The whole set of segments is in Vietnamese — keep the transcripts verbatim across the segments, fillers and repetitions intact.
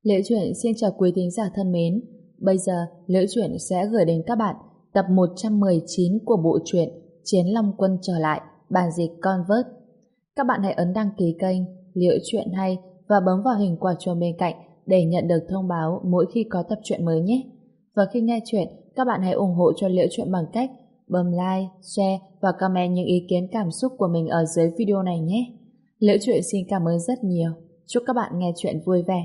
Liễu Chuyện xin chào quý thính giả thân mến. Bây giờ Liễu Chuyện sẽ gửi đến các bạn tập một trăm mười chín của bộ truyện Chiến Long Quân trở lại, bản dịch Convert. Các bạn hãy ấn đăng ký kênh Liễu Chuyện hay và bấm vào hình quả chuông bên cạnh để nhận được thông báo mỗi khi có tập truyện mới nhé. Và khi nghe chuyện, các bạn hãy ủng hộ cho Liễu Chuyện bằng cách bấm like, share và comment những ý kiến cảm xúc của mình ở dưới video này nhé. Liễu Chuyện xin cảm ơn rất nhiều. Chúc các bạn nghe chuyện vui vẻ.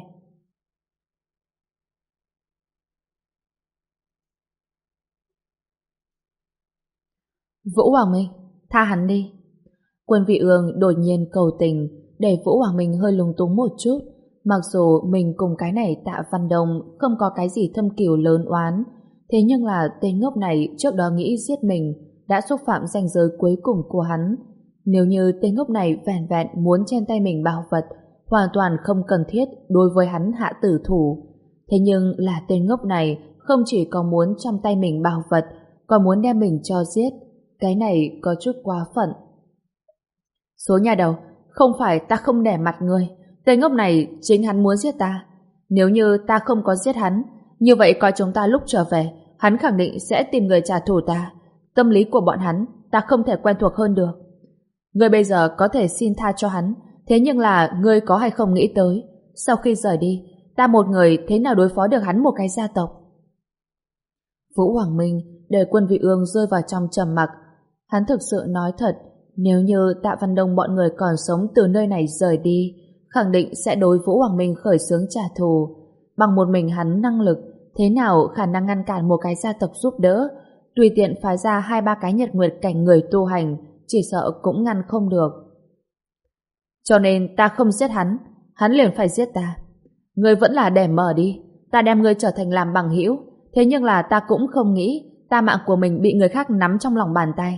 Vũ Hoàng Minh, tha hắn đi. Quân Vị Ương đột nhiên cầu tình, để Vũ Hoàng Minh hơi lúng túng một chút. Mặc dù mình cùng cái này Tạ Văn Đông không có cái gì thâm cừu lớn oán, thế nhưng là tên ngốc này trước đó nghĩ giết mình đã xúc phạm ranh giới cuối cùng của hắn. Nếu như tên ngốc này vẻn vẹn muốn trên tay mình bảo vật, hoàn toàn không cần thiết đối với hắn hạ tử thủ. Thế nhưng là tên ngốc này không chỉ có muốn trong tay mình bảo vật, còn muốn đem mình cho giết. Cái này có chút quá phận. Số nhà đầu, không phải ta không để mặt ngươi. Tên ngốc này chính hắn muốn giết ta. Nếu như ta không có giết hắn, như vậy coi chúng ta lúc trở về, hắn khẳng định sẽ tìm người trả thù ta. Tâm lý của bọn hắn ta không thể quen thuộc hơn được. Ngươi bây giờ có thể xin tha cho hắn, thế nhưng là ngươi có hay không nghĩ tới, sau khi rời đi, ta một người thế nào đối phó được hắn một cái gia tộc? Vũ Hoàng Minh để Quân Vị Ương rơi vào trong trầm mặc. Hắn thực sự nói thật, nếu như Tạ Văn Đông bọn người còn sống từ nơi này rời đi, khẳng định sẽ đối Vũ Hoàng Minh khởi xướng trả thù. Bằng một mình hắn năng lực, thế nào khả năng ngăn cản một cái gia tộc giúp đỡ, tùy tiện phái ra hai ba cái nhật nguyệt cảnh người tu hành, chỉ sợ cũng ngăn không được. Cho nên ta không giết hắn, hắn liền phải giết ta. Ngươi vẫn là để mở đi, ta đem ngươi trở thành làm bằng hữu, thế nhưng là ta cũng không nghĩ ta mạng của mình bị người khác nắm trong lòng bàn tay.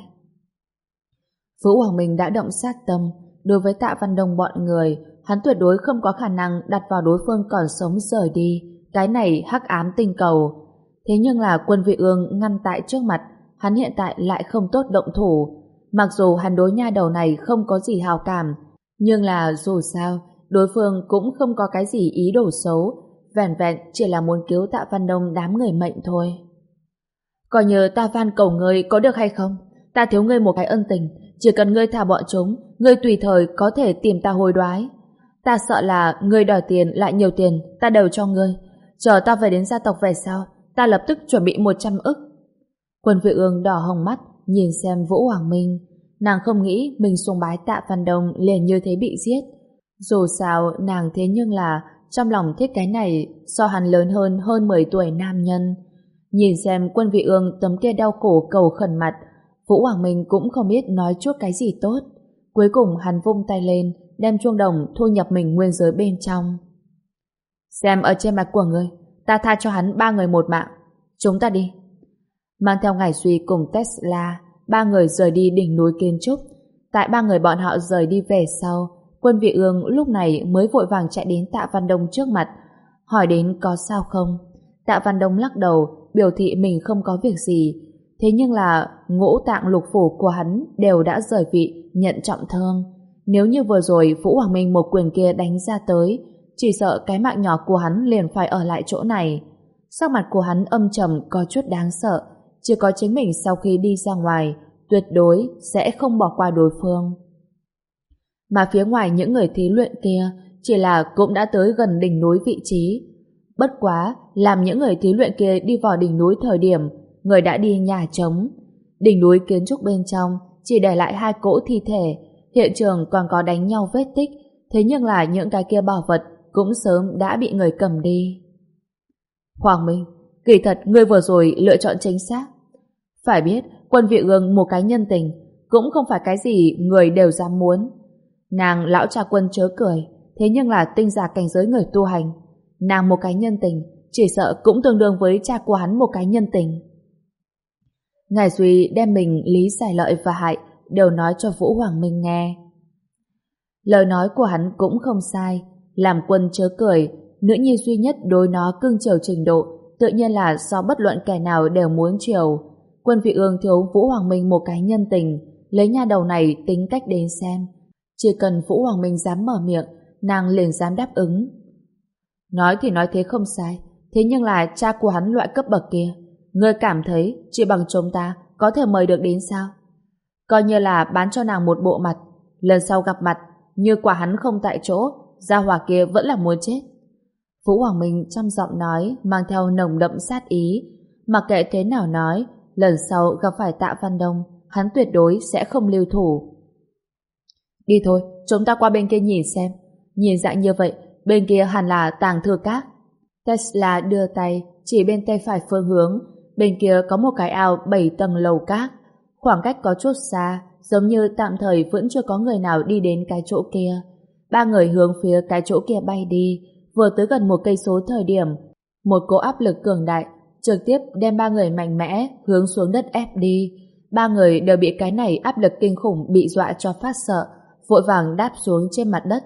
Vũ Hoàng Minh đã động sát tâm, đối với Tạ Văn Đông bọn người, hắn tuyệt đối không có khả năng đặt vào đối phương còn sống rời đi, cái này hắc ám tinh cầu. Thế nhưng là Quân Vị Ương ngăn tại trước mặt, hắn hiện tại lại không tốt động thủ. Mặc dù hắn đối nha đầu này không có gì hào cảm, nhưng là dù sao, đối phương cũng không có cái gì ý đồ xấu, vẻn vẹn chỉ là muốn cứu Tạ Văn Đông đám người mệnh thôi. Coi như ta van cầu ngươi có được hay không? Ta thiếu ngươi một cái ân tình, chỉ cần ngươi thả bọn chúng, ngươi tùy thời có thể tìm ta hối đoái. Ta sợ là ngươi đòi tiền lại nhiều tiền, ta đều cho ngươi. Chờ ta về đến gia tộc về sau, ta lập tức chuẩn bị một trăm ức. Quân Vị Ương đỏ hồng mắt, nhìn xem Vũ Hoàng Minh. Nàng không nghĩ mình sùng bái Tạ Văn Đông liền như thế bị giết. Dù sao, nàng thế nhưng là trong lòng thích cái này so hắn lớn hơn hơn mười tuổi nam nhân. Nhìn xem Quân Vị Ương tấm kia đau khổ cầu khẩn mặt, Vũ Hoàng Minh cũng không biết nói chút cái gì tốt. Cuối cùng hắn vung tay lên, đem chuông đồng thu nhập mình nguyên giới bên trong. Xem ở trên mặt của ngươi, ta tha cho hắn ba người một mạng. Chúng ta đi. Mang theo Ngải Duy cùng Tesla, ba người rời đi đỉnh núi kiến trúc. Tại ba người bọn họ rời đi về sau, Quân Vị Ương lúc này mới vội vàng chạy đến Tạ Văn Đông trước mặt, hỏi đến có sao không. Tạ Văn Đông lắc đầu, biểu thị mình không có việc gì. Thế nhưng là ngũ tạng lục phủ của hắn đều đã rời vị, nhận trọng thương. Nếu như vừa rồi Vũ Hoàng Minh một quyền kia đánh ra tới, chỉ sợ cái mạng nhỏ của hắn liền phải ở lại chỗ này. Sắc mặt của hắn âm trầm có chút đáng sợ, chỉ có chính mình sau khi đi ra ngoài tuyệt đối sẽ không bỏ qua đối phương. Mà phía ngoài những người thí luyện kia chỉ là cũng đã tới gần đỉnh núi vị trí. Bất quá, làm những người thí luyện kia đi vào đỉnh núi thời điểm, người đã đi nhà trống. Đỉnh núi kiến trúc bên trong chỉ để lại hai cỗ thi thể, hiện trường còn có đánh nhau vết tích, thế nhưng là những cái kia bảo vật cũng sớm đã bị người cầm đi. Hoàng Minh, kỳ thật ngươi vừa rồi lựa chọn chính xác. Phải biết, Quân Vị Ương một cái nhân tình cũng không phải cái gì người đều dám muốn. Nàng lão cha Quân chớ cười, thế nhưng là tinh giả cảnh giới người tu hành. Nàng một cái nhân tình chỉ sợ cũng tương đương với cha của hắn một cái nhân tình. Ngải Duy đem mình lý giải lợi và hại đều nói cho Vũ Hoàng Minh nghe. Lời nói của hắn cũng không sai, làm Quân chớ cười, nữ nhi duy nhất đối nó cưng chiều trình độ, tự nhiên là so bất luận kẻ nào đều muốn chiều. Quân Vị Ương thiếu Vũ Hoàng Minh một cái nhân tình, lấy nha đầu này tính cách đến xem. Chỉ cần Vũ Hoàng Minh dám mở miệng, nàng liền dám đáp ứng. Nói thì nói thế không sai, thế nhưng là cha của hắn loại cấp bậc kia, ngươi cảm thấy chỉ bằng chúng ta có thể mời được đến sao? Coi như là bán cho nàng một bộ mặt, lần sau gặp mặt, như quả hắn không tại chỗ, gia hỏa kia vẫn là muốn chết. Vũ Hoàng Minh trong giọng nói mang theo nồng đậm sát ý, mặc kệ thế nào nói, lần sau gặp phải Tạ Văn Đông, hắn tuyệt đối sẽ không lưu thủ. Đi thôi, chúng ta qua bên kia nhìn xem. Nhìn dạng như vậy, bên kia hẳn là Tàng Thư Các. Tesla đưa tay chỉ bên tay phải phương hướng, bên kia có một cái ao bảy tầng lầu các. Khoảng cách có chút xa, giống như tạm thời vẫn chưa có người nào đi đến cái chỗ kia. Ba người hướng phía cái chỗ kia bay đi, vừa tới gần một cây số thời điểm, một cỗ áp lực cường đại trực tiếp đem ba người mạnh mẽ hướng xuống đất ép đi. Ba người đều bị cái này áp lực kinh khủng bị dọa cho phát sợ, vội vàng đáp xuống trên mặt đất.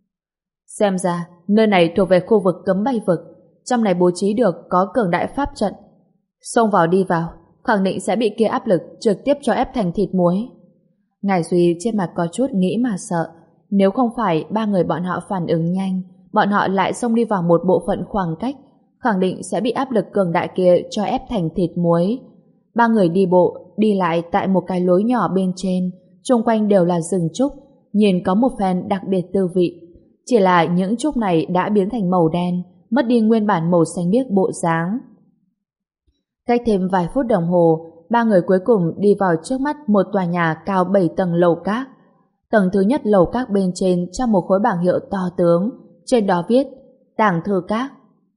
Xem ra, nơi này thuộc về khu vực cấm bay vực, trong này bố trí được có cường đại pháp trận. Xông vào đi vào, khẳng định sẽ bị kia áp lực trực tiếp cho ép thành thịt muối. Ngải Duy trên mặt có chút nghĩ mà sợ, nếu không phải ba người bọn họ phản ứng nhanh, bọn họ lại xông đi vào một bộ phận khoảng cách, khẳng định sẽ bị áp lực cường đại kia cho ép thành thịt muối. Ba người đi bộ, đi lại tại một cái lối nhỏ bên trên, xung quanh đều là rừng trúc, nhìn có một phen đặc biệt tư vị. Chỉ là những trúc này đã biến thành màu đen, mất đi nguyên bản màu xanh biếc bộ dáng. Cách thêm vài phút đồng hồ, ba người cuối cùng đi vào trước mắt một tòa nhà cao bảy tầng lầu các. Tầng thứ nhất lầu các bên trên trong một khối bảng hiệu to tướng, trên đó viết Tàng Thư Các.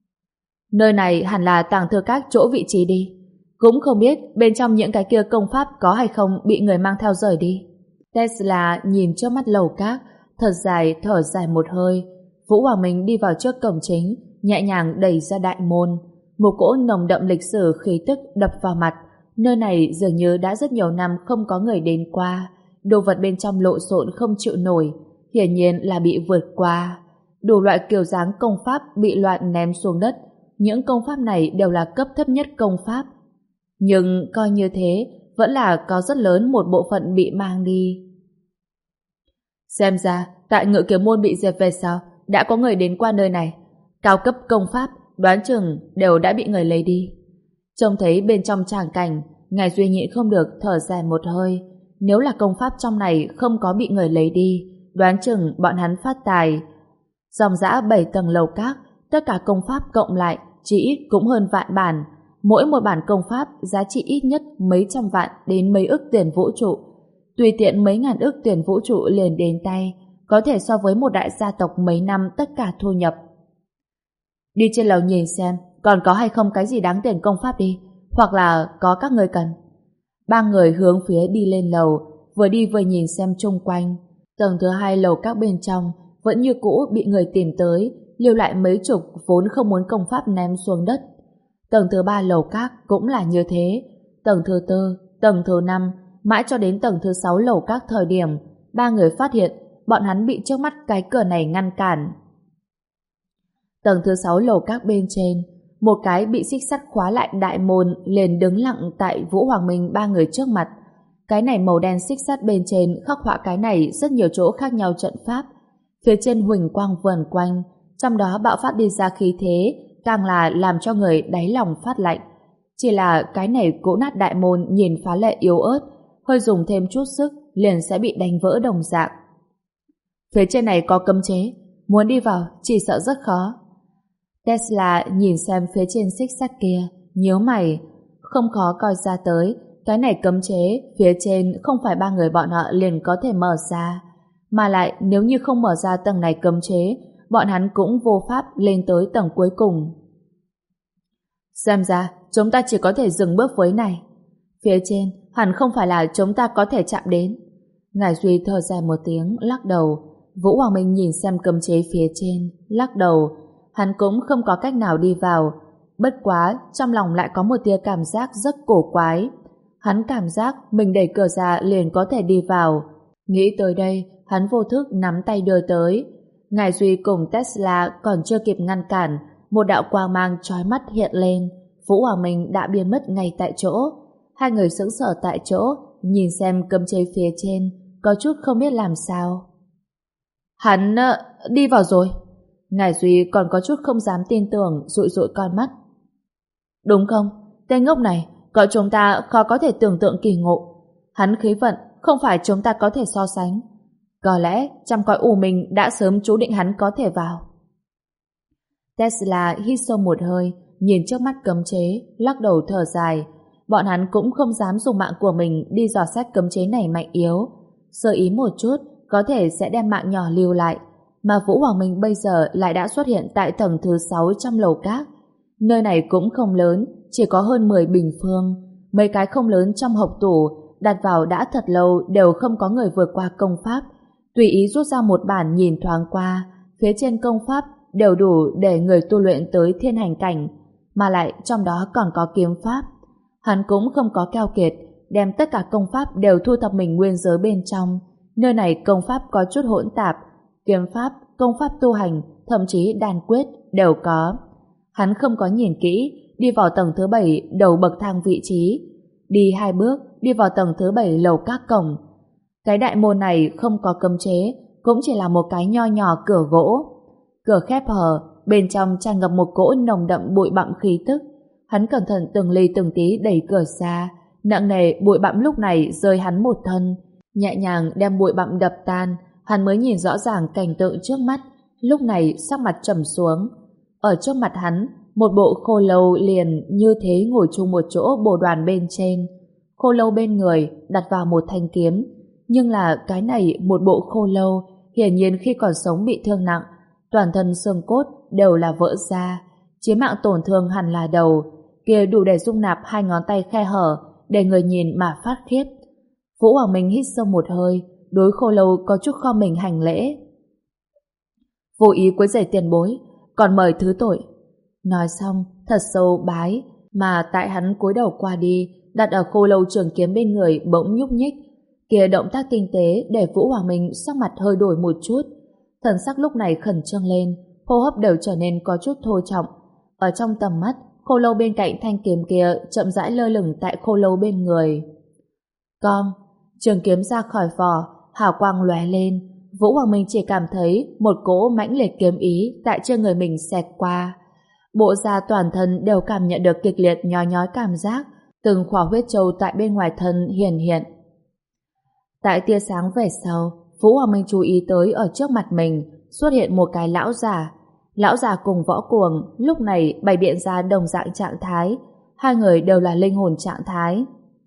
Nơi này hẳn là Tàng Thư Các chỗ vị trí đi. Cũng không biết bên trong những cái kia công pháp có hay không bị người mang theo rời đi. Tesla nhìn trước mắt lầu các, thật dài thở dài một hơi. Vũ Hoàng Minh đi vào trước cổng chính, nhẹ nhàng đẩy ra đại môn. Một cỗ nồng đậm lịch sử khí tức đập vào mặt. Nơi này dường như đã rất nhiều năm không có người đến qua. Đồ vật bên trong lộn xộn không chịu nổi, hiển nhiên là bị vượt qua. Đủ loại kiểu dáng công pháp bị loạn ném xuống đất. Những công pháp này đều là cấp thấp nhất công pháp. Nhưng coi như thế, vẫn là có rất lớn một bộ phận bị mang đi. Xem ra, tại Ngự Kiếm Môn bị diệt về sau, đã có người đến qua nơi này. Cao cấp công pháp, đoán chừng đều đã bị người lấy đi. Trông thấy bên trong tràng cảnh, Ngài Duy nhịn không được thở dài một hơi. Nếu là công pháp trong này không có bị người lấy đi, đoán chừng bọn hắn phát tài. Dòng dã bảy tầng lầu các, tất cả công pháp cộng lại chỉ ít cũng hơn vạn bản. Mỗi một bản công pháp giá trị ít nhất mấy trăm vạn đến mấy ức tiền vũ trụ. Tùy tiện mấy ngàn ức tiền vũ trụ liền đến tay, có thể so với một đại gia tộc mấy năm tất cả thu nhập. Đi trên lầu nhìn xem, còn có hay không cái gì đáng tiền công pháp đi, hoặc là có các người cần. Ba người hướng phía đi lên lầu, vừa đi vừa nhìn xem chung quanh. Tầng thứ hai lầu các bên trong vẫn như cũ bị người tìm tới, lưu lại mấy chục vốn không muốn công pháp ném xuống đất. Tầng thứ ba lầu các cũng là như thế. Tầng thứ tư, tầng thứ năm, mãi cho đến tầng thứ sáu lầu các thời điểm, ba người phát hiện bọn hắn bị trước mắt cái cửa này ngăn cản. Tầng thứ sáu lầu các bên trên, một cái bị xích sắt khóa lại đại môn liền đứng lặng tại Vũ Hoàng Minh ba người trước mặt. Cái này màu đen xích sắt bên trên khắc họa cái này rất nhiều chỗ khác nhau trận pháp. Phía trên huỳnh quang vần quanh, trong đó bạo phát đi ra khí thế, càng là làm cho người đáy lòng phát lạnh. Chỉ là cái này cỗ nát đại môn nhìn phá lệ yếu ớt, hơi dùng thêm chút sức liền sẽ bị đánh vỡ đồng dạng. Phía trên này có cấm chế, muốn đi vào chỉ sợ rất khó. Tesla nhìn xem phía trên xích sắt kia, nhíu mày, không khó coi ra tới, cái này cấm chế phía trên không phải ba người bọn họ liền có thể mở ra, mà lại nếu như không mở ra tầng này cấm chế, bọn hắn cũng vô pháp lên tới tầng cuối cùng. Xem ra, chúng ta chỉ có thể dừng bước với này. Phía trên, hẳn không phải là chúng ta có thể chạm đến. Ngài Duy thở dài một tiếng, lắc đầu. Vũ Hoàng Minh nhìn xem cấm chế phía trên, lắc đầu. Hắn cũng không có cách nào đi vào. Bất quá, trong lòng lại có một tia cảm giác rất cổ quái. Hắn cảm giác mình đẩy cửa ra liền có thể đi vào. Nghĩ tới đây, hắn vô thức nắm tay đưa tới. Ngài Duy cùng Tesla còn chưa kịp ngăn cản, một đạo quang mang chói mắt hiện lên. Vũ Hoàng Minh đã biến mất ngay tại chỗ. Hai người sững sờ tại chỗ, nhìn xem cấm chế phía trên, có chút không biết làm sao. Hắn uh, đi vào rồi. Ngải Duy còn có chút không dám tin tưởng, dụi dụi con mắt. Đúng không? Tên ngốc này, cậu chúng ta khó có thể tưởng tượng kỳ ngộ. Hắn khí vận, không phải chúng ta có thể so sánh. Có lẽ trong cõi u mình đã sớm chú định hắn có thể vào. Tesla hít sâu một hơi, nhìn trước mắt cấm chế, lắc đầu thở dài. Bọn hắn cũng không dám dùng mạng của mình đi dò xét cấm chế này mạnh yếu. Sơ ý một chút, có thể sẽ đem mạng nhỏ lưu lại. Mà Vũ Hoàng Minh bây giờ lại đã xuất hiện tại tầng thứ sáu trong lầu các. Nơi này cũng không lớn, chỉ có hơn mười bình phương. Mấy cái không lớn trong hộc tủ đặt vào đã thật lâu đều không có người vượt qua công pháp. Tùy ý rút ra một bản nhìn thoáng qua, phía trên công pháp đều đủ để người tu luyện tới thiên hành cảnh, mà lại trong đó còn có kiếm pháp. Hắn cũng không có keo kiệt, đem tất cả công pháp đều thu thập mình nguyên giới bên trong. Nơi này công pháp có chút hỗn tạp, kiếm pháp, công pháp tu hành, thậm chí đan quyết đều có. Hắn không có nhìn kỹ, đi vào tầng thứ bảy đầu bậc thang vị trí. Đi hai bước, đi vào tầng thứ bảy lầu các cổng. Cái đại môn này không có cấm chế, cũng chỉ là một cái nho nhỏ cửa gỗ. Cửa khép hờ, bên trong tràn ngập một cỗ nồng đậm bụi bặm khí tức. Hắn cẩn thận từng ly từng tí đẩy cửa ra, nặng nề bụi bặm lúc này rơi hắn một thân, nhẹ nhàng đem bụi bặm đập tan. Hắn mới nhìn rõ ràng cảnh tượng trước mắt, lúc này sắc mặt trầm xuống. Ở trước mặt hắn, một bộ khô lâu liền như thế ngồi chung một chỗ bồ đoàn bên trên. Khô lâu bên người đặt vào một thanh kiếm, nhưng là cái này một bộ khô lâu hiển nhiên khi còn sống bị thương nặng, toàn thân xương cốt đều là vỡ ra, chí mạng tổn thương hẳn là đầu, kia đủ để dung nạp hai ngón tay khe hở để người nhìn mà phát khiếp. Vũ Hoàng Minh hít sâu một hơi, đối khô lâu có chút kho mình hành lễ. Vô ý quấy rầy tiền bối, còn mời thứ tội. Nói xong, thật sâu bái, mà tại hắn cúi đầu qua đi, đặt ở khô lâu trường kiếm bên người bỗng nhúc nhích. Kia động tác tinh tế để Vũ Hoàng Minh sắc mặt hơi đổi một chút. Thần sắc lúc này khẩn trương lên, hô hấp đều trở nên có chút thô trọng. Ở trong tầm mắt, khô lâu bên cạnh thanh kiếm kia chậm rãi lơ lửng tại khô lâu bên người. Con, trường kiếm ra khỏi vỏ, hào quang lóe lên. Vũ Hoàng Minh chỉ cảm thấy một cỗ mãnh liệt kiếm ý tại trên người mình xẹt qua. Bộ da toàn thân đều cảm nhận được kịch liệt nhói nhói cảm giác, từng khỏa huyết châu tại bên ngoài thân hiển hiện. Tại tia sáng về sau, Vũ Hoàng Minh chú ý tới ở trước mặt mình xuất hiện một cái lão già. Lão già cùng Võ Cuồng lúc này bày biện ra đồng dạng trạng thái, hai người đều là linh hồn trạng thái.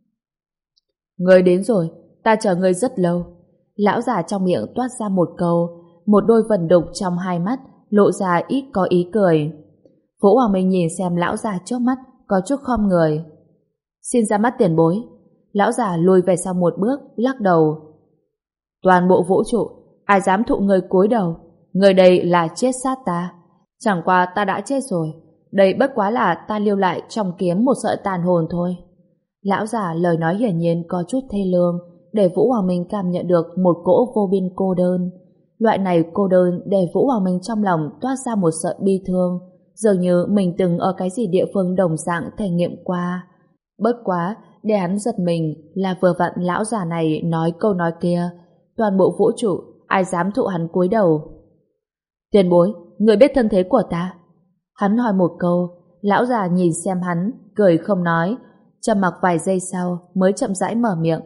Người đến rồi, ta chờ người rất lâu. Lão già trong miệng toát ra một câu, một đôi vần đục trong hai mắt lộ ra ít có ý cười. Vũ Hoàng Minh nhìn xem lão già trước mắt, có chút khom người. Xin ra mắt tiền bối. Lão già lùi về sau một bước, lắc đầu. Toàn bộ vũ trụ, ai dám thụ người cúi đầu? Người đây là chết sát ta. Chẳng qua ta đã chết rồi, đây bất quá là ta lưu lại trong kiếm một sợi tàn hồn thôi. Lão già lời nói hiển nhiên có chút thê lương, để Vũ Hoàng Minh cảm nhận được một cỗ vô biên cô đơn. Loại này cô đơn để Vũ Hoàng Minh trong lòng toát ra một sợi bi thương, dường như mình từng ở cái gì địa phương đồng dạng thể nghiệm qua. Bất quá, để hắn giật mình là vừa vặn lão già này nói câu nói kia, toàn bộ vũ trụ, ai dám thụ hắn cúi đầu. Tiền bối, người biết thân thế của ta? Hắn hỏi một câu, lão già nhìn xem hắn, cười không nói, trầm mặc vài giây sau mới chậm rãi mở miệng.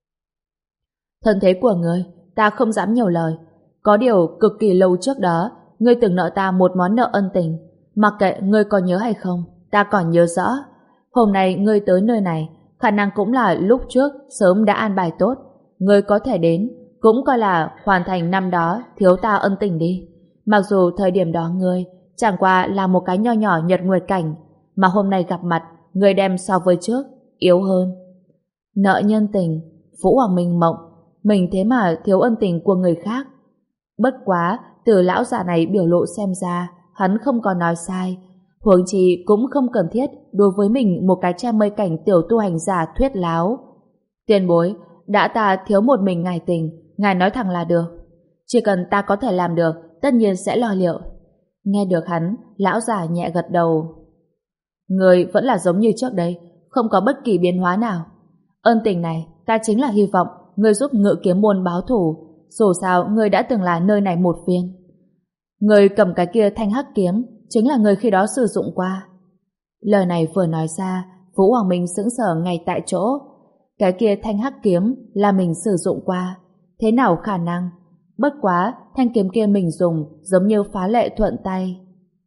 Thân thế của ngươi, ta không dám nhiều lời. Có điều cực kỳ lâu trước đó, ngươi từng nợ ta một món nợ ân tình. Mặc kệ ngươi có nhớ hay không, ta còn nhớ rõ. Hôm nay ngươi tới nơi này, khả năng cũng là lúc trước sớm đã an bài tốt. Ngươi có thể đến, cũng coi là hoàn thành năm đó thiếu ta ân tình đi. Mặc dù thời điểm đó ngươi chẳng qua là một cái nho nhỏ nhật nguyệt cảnh, mà hôm nay gặp mặt, ngươi đem so với trước yếu hơn. Nợ nhân tình, Vũ Hoàng Minh mộng, mình thế mà thiếu ân tình của người khác. Bất quá, từ lão già này biểu lộ xem ra, hắn không có nói sai. Huống chi cũng không cần thiết đối với mình một cái che mây cảnh tiểu tu hành giả thuyết láo. Tiền bối, đã ta thiếu một mình ngài tình, ngài nói thẳng là được. Chỉ cần ta có thể làm được, tất nhiên sẽ lo liệu. Nghe được hắn, lão già nhẹ gật đầu. Người vẫn là giống như trước đây, không có bất kỳ biến hóa nào. Ân tình này, ta chính là hy vọng người giúp Ngự Kiếm môn báo thù. Dù sao, người đã từng là nơi này một viên. Người cầm cái kia thanh hắc kiếm chính là người khi đó sử dụng qua. Lời này vừa nói ra, Vũ Hoàng Minh sững sờ ngay tại chỗ. Cái kia thanh hắc kiếm là mình sử dụng qua. Thế nào khả năng? Bất quá, thanh kiếm kia mình dùng giống như phá lệ thuận tay.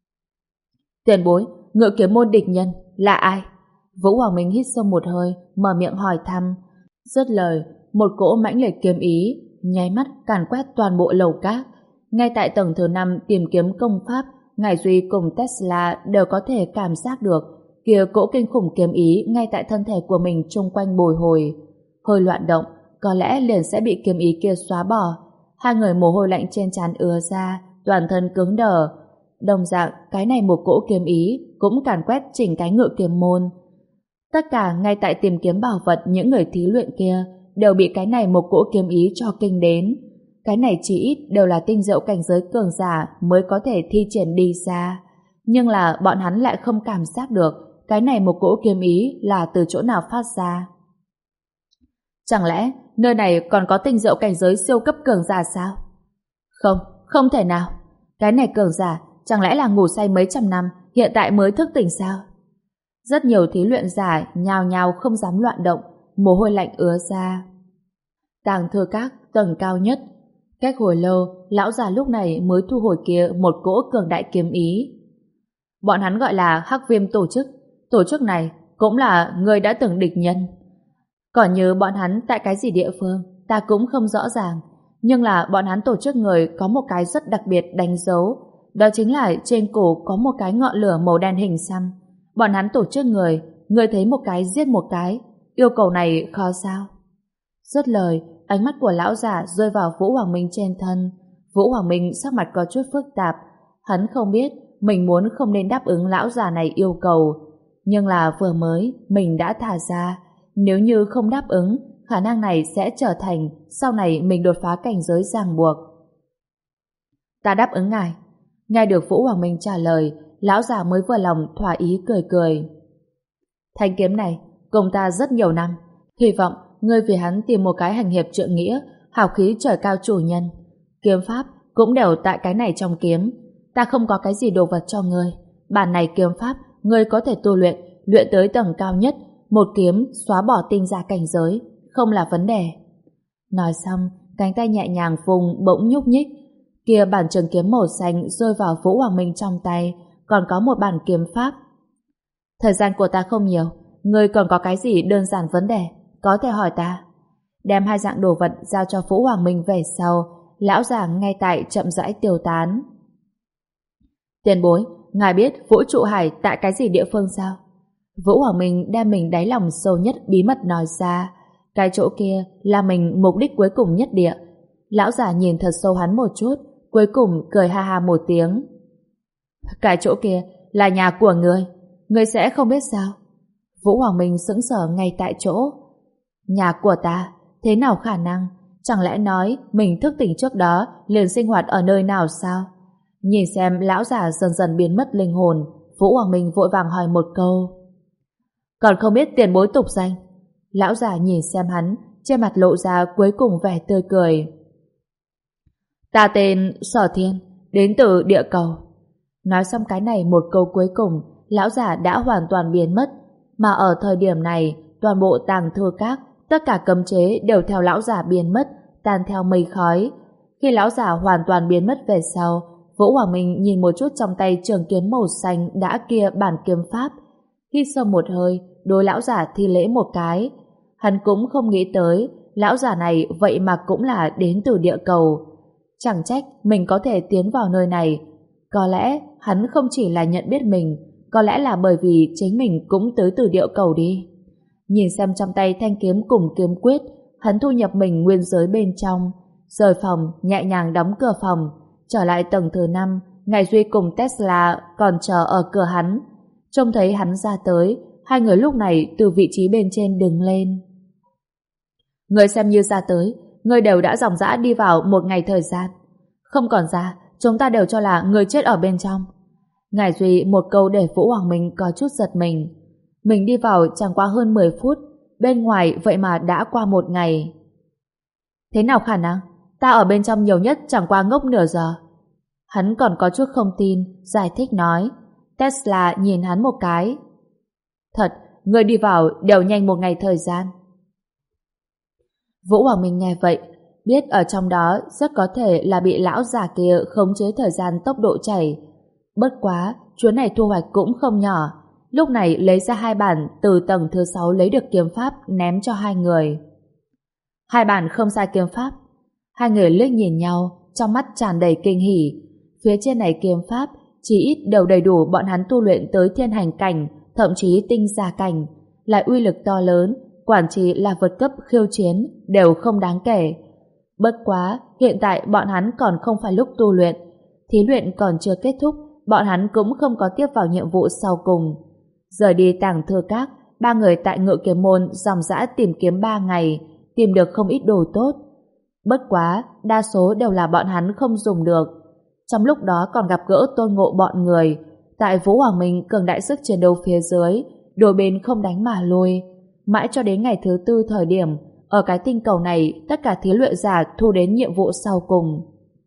Tiền bối, ngự kiếm môn địch nhân là ai? Vũ Hoàng Minh hít sâu một hơi, mở miệng hỏi thăm. Dứt lời, một cỗ mãnh liệt kiếm ý nháy mắt càn quét toàn bộ lầu các. Ngay tại tầng thứ năm tìm kiếm công pháp, Ngải Duy cùng Tesla đều có thể cảm giác được kia cỗ kinh khủng kiếm ý ngay tại thân thể của mình chung quanh bồi hồi. Hơi loạn động, có lẽ liền sẽ bị kiếm ý kia xóa bỏ. Hai người mồ hôi lạnh trên trán ứa ra, toàn thân cứng đờ. Đồng dạng, cái này một cỗ kiếm ý cũng càn quét chỉnh cái ngự kiếm môn. Tất cả ngay tại tìm kiếm bảo vật những người thí luyện kia đều bị cái này một cỗ kiếm ý cho kinh đến. Cái này chỉ ít đều là tinh diệu cảnh giới cường giả mới có thể thi triển đi ra. Nhưng là bọn hắn lại không cảm giác được cái này một cỗ kiếm ý là từ chỗ nào phát ra. Chẳng lẽ nơi này còn có tinh diệu cảnh giới siêu cấp cường giả sao? Không, không thể nào. Cái này cường giả chẳng lẽ là ngủ say mấy trăm năm hiện tại mới thức tỉnh sao? Rất nhiều thí luyện giả nhào nhào không dám loạn động, mồ hôi lạnh ứa ra. Tàng thư các tầng cao nhất. Cách hồi lâu, lão già lúc này mới thu hồi kia một cỗ cường đại kiếm ý. Bọn hắn gọi là Hắc Viêm tổ chức. Tổ chức này cũng là người đã từng địch nhân. Còn như bọn hắn tại cái gì địa phương, ta cũng không rõ ràng. Nhưng là bọn hắn tổ chức người có một cái rất đặc biệt đánh dấu. Đó chính là trên cổ có một cái ngọn lửa màu đen hình xăm. Bọn hắn tổ chức người, người thấy một cái giết một cái. Yêu cầu này khó sao? Dứt lời, ánh mắt của lão giả rơi vào Vũ Hoàng Minh trên thân. Vũ Hoàng Minh sắc mặt có chút phức tạp. Hắn không biết mình muốn không nên đáp ứng lão già này yêu cầu. Nhưng là vừa mới mình đã thả ra. Nếu như không đáp ứng, khả năng này sẽ trở thành sau này mình đột phá cảnh giới ràng buộc. Ta đáp ứng ngài. Nghe được Vũ Hoàng Minh trả lời, lão già mới vừa lòng thỏa ý cười cười. Thanh kiếm này cùng ta rất nhiều năm, hy vọng ngươi vì hắn tìm một cái hành hiệp trượng nghĩa, hào khí trời cao chủ nhân. Kiếm pháp cũng đều tại cái này trong kiếm. Ta không có cái gì đồ vật cho ngươi. Bản này kiếm pháp ngươi có thể tu luyện, luyện tới tầng cao nhất, một kiếm xóa bỏ tinh gia cảnh giới, không là vấn đề. Nói xong, cánh tay nhẹ nhàng vùng bỗng nhúc nhích. Kia bản trường kiếm màu xanh rơi vào Vũ Hoàng Minh trong tay, còn có một bản kiếm pháp. Thời gian của ta không nhiều, ngươi còn có cái gì đơn giản vấn đề, có thể hỏi ta. Đem hai dạng đồ vật giao cho Vũ Hoàng Minh về sau, lão già ngay tại chậm rãi tiêu tán. Tiền bối, ngài biết vũ trụ hải tại cái gì địa phương sao? Vũ Hoàng Minh đem mình đáy lòng sâu nhất bí mật nói ra. Cái chỗ kia là mình mục đích cuối cùng nhất địa. Lão già nhìn thật sâu hắn một chút, cuối cùng cười ha ha một tiếng. Cái chỗ kia là nhà của ngươi, ngươi sẽ không biết sao? Vũ Hoàng Minh sững sờ ngay tại chỗ. Nhà của ta, thế nào khả năng? Chẳng lẽ nói mình thức tỉnh trước đó liền sinh hoạt ở nơi nào sao? Nhìn xem lão già dần dần biến mất linh hồn, Vũ Hoàng Minh vội vàng hỏi một câu. Còn không biết tiền bối tục danh? Lão già nhìn xem hắn, trên mặt lộ ra cuối cùng vẻ tươi cười. Ta tên Sở Thiên, đến từ địa cầu. Nói xong cái này một câu cuối cùng, lão già đã hoàn toàn biến mất. Mà ở thời điểm này, toàn bộ tàng thư các, tất cả cấm chế đều theo lão già biến mất, tan theo mây khói. Khi lão già hoàn toàn biến mất về sau, Vũ Hoàng Minh nhìn một chút trong tay trường kiếm màu xanh đã kia bản kiếm pháp. Hít sâu một hơi, đối lão già thi lễ một cái. Hắn cũng không nghĩ tới, lão già này vậy mà cũng là đến từ địa cầu. Chẳng trách mình có thể tiến vào nơi này. Có lẽ hắn không chỉ là nhận biết mình, có lẽ là bởi vì chính mình cũng tới từ địa cầu đi. Nhìn xem trong tay thanh kiếm cùng kiếm quyết, hắn thu nhập mình nguyên giới bên trong. Rời phòng, nhẹ nhàng đóng cửa phòng. Trở lại tầng thứ năm, Ngải Duy cùng Tesla còn chờ ở cửa hắn. Trông thấy hắn ra tới, hai người lúc này từ vị trí bên trên đứng lên. Người xem như ra tới, người đều đã dòng dã đi vào một ngày thời gian. Không còn ra, chúng ta đều cho là người chết ở bên trong. Ngải Duy một câu để Vũ Hoàng Minh có chút giật mình. Mình đi vào chẳng qua hơn mười phút, bên ngoài vậy mà đã qua một ngày. Thế nào khả năng? Ta ở bên trong nhiều nhất chẳng qua ngốc nửa giờ. Hắn còn có chút không tin, giải thích nói. Tesla nhìn hắn một cái. Thật, người đi vào đều nhanh một ngày thời gian. Vũ Hoàng Minh nghe vậy, biết ở trong đó rất có thể là bị lão già kia khống chế thời gian tốc độ chảy. Bất quá, chuyến này thu hoạch cũng không nhỏ. Lúc này lấy ra hai bản từ tầng thứ sáu lấy được kiếm pháp ném cho hai người. Hai bản không sai kiếm pháp. Hai người liếc nhìn nhau, trong mắt tràn đầy kinh hỉ. Phía trên này kiếm pháp chỉ ít đều đầy đủ bọn hắn tu luyện tới thiên hành cảnh, thậm chí tinh gia cảnh, lại uy lực to lớn, quản trị là vượt cấp khiêu chiến đều không đáng kể. Bất quá, hiện tại bọn hắn còn không phải lúc tu luyện. Thí luyện còn chưa kết thúc, bọn hắn cũng không có tiếp vào nhiệm vụ sau cùng. Rời đi Tàng Thư Các, ba người tại Ngự Kiếm Môn dòng dã tìm kiếm ba ngày, tìm được không ít đồ tốt. Bất quá, đa số đều là bọn hắn không dùng được. Trong lúc đó còn gặp gỡ Tôn Ngộ bọn người. Tại Vũ Hoàng Minh cường đại sức chiến đấu phía dưới, đôi bên không đánh mà lui. Mãi cho đến ngày thứ tư thời điểm, ở cái tinh cầu này, tất cả thí luyện giả thu đến nhiệm vụ sau cùng.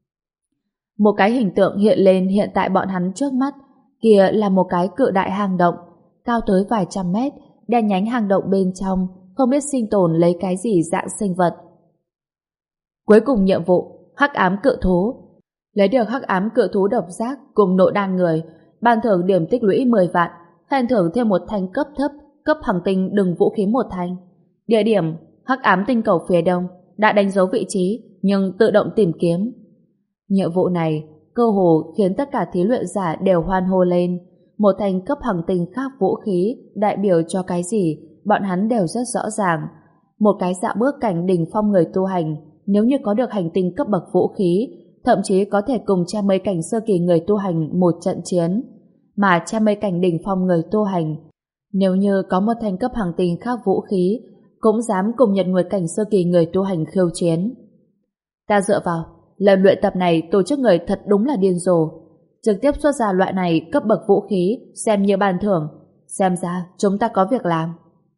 Một cái hình tượng hiện lên hiện tại bọn hắn trước mắt, kia là một cái cự đại hang động, cao tới vài trăm mét, đen nhánh hang động bên trong, không biết sinh tồn lấy cái gì dạng sinh vật. Cuối cùng nhiệm vụ, hắc ám cự thú. Lấy được hắc ám cự thú độc giác cùng nội đan người, ban thưởng điểm tích lũy mười vạn, khen thưởng thêm một thanh cấp thấp, cấp hành tinh đừng vũ khí một thanh. Địa điểm, hắc ám tinh cầu phía đông, đã đánh dấu vị trí, nhưng tự động tìm kiếm. Nhiệm vụ này, cơ hồ khiến tất cả thí luyện giả đều hoan hô lên. Một thanh cấp hành tinh khác vũ khí, đại biểu cho cái gì, bọn hắn đều rất rõ ràng. Một cái dạ bước cảnh đỉnh phong người tu hành, nếu như có được hành tinh cấp bậc vũ khí, thậm chí có thể cùng che mây cảnh sơ kỳ người tu hành một trận chiến. Mà che mây cảnh đỉnh phong người tu hành, nếu như có một thanh cấp hành tinh khác vũ khí, cũng dám cùng Nhật Nguyệt cảnh sơ kỳ người tu hành khiêu chiến. Ta dựa vào, lần luyện tập này tổ chức người thật đúng là điên rồ. Trực tiếp xuất ra loại này cấp bậc vũ khí, xem như ban thưởng. Xem ra chúng ta có việc làm.